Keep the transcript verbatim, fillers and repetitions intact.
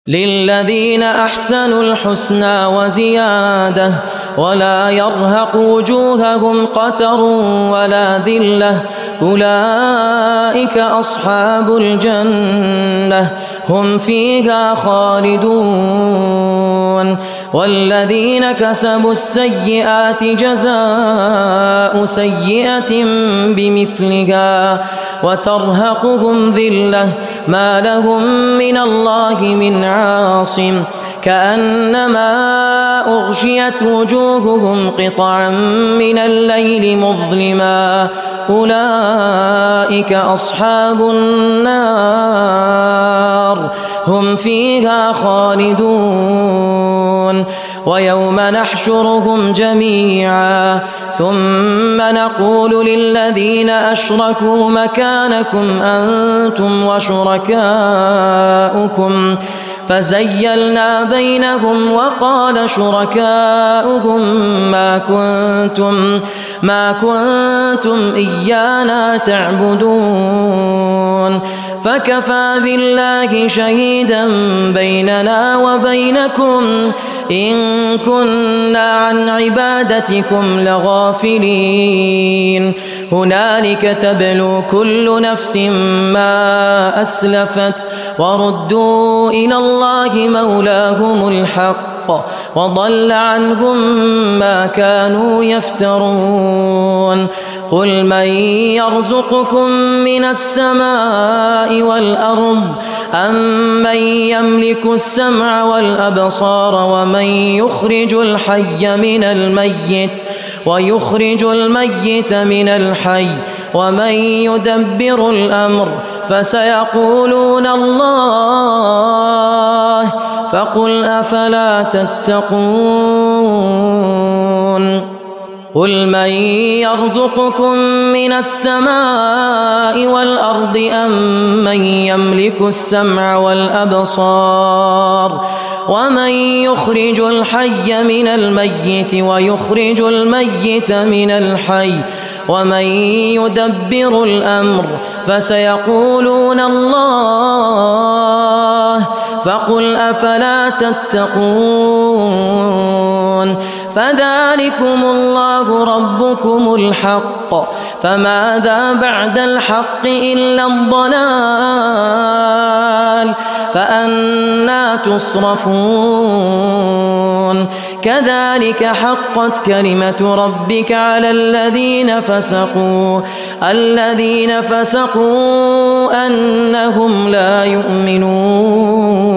للذين أحسنوا الحسنى وزيادة ولا يرهق وجوههم قتر ولا ذلة أولئك أصحاب الجنة هم فيها خالدون والذين كسبوا السيئات جزاء سيئة بمثلها وترهقهم ذلة ما لهم من الله من عاصم كأنما أغشيت وجوههم قطعا من الليل مظلما أولئك أصحاب النار هم فيها خالدون ويوم نحشرهم جميعا ثم نقول للذين أشركوا مكانكم أنتم وشركاؤكم فزيلنا بينهم وقال شركاؤهم ما كنتم ما كنتم إيانا تعبدون فكفى بالله شهيدا بيننا وبينكم إن كنا عن عبادتكم لغافلين هنالك تبلو كل نفس ما أسلفت وردوا إلى الله مولاهم الحق وضل عنهم ما كانوا يفترون قل من يرزقكم من السماء والأرض أمن يملك السمع والأبصار ومن يخرج الحي من الميت ويخرج الميت من الحي ومن يدبر الأمر فسيقولون الله فقل أفلا تتقون قل من يرزقكم من السماء والأرض أمن يملك السمع والأبصار ومن يخرج الحي من الميت ويخرج الميت من الحي ومن يدبر الأمر فسيقولون الله فقل أفلا تتقون فذلكم الله ربكم الحق فماذا بعد الحق إلا الضلال فأنى تصرفون كذلك حقت كلمة ربك على الذين فسقوا الذين فسقوا أنهم لا يؤمنون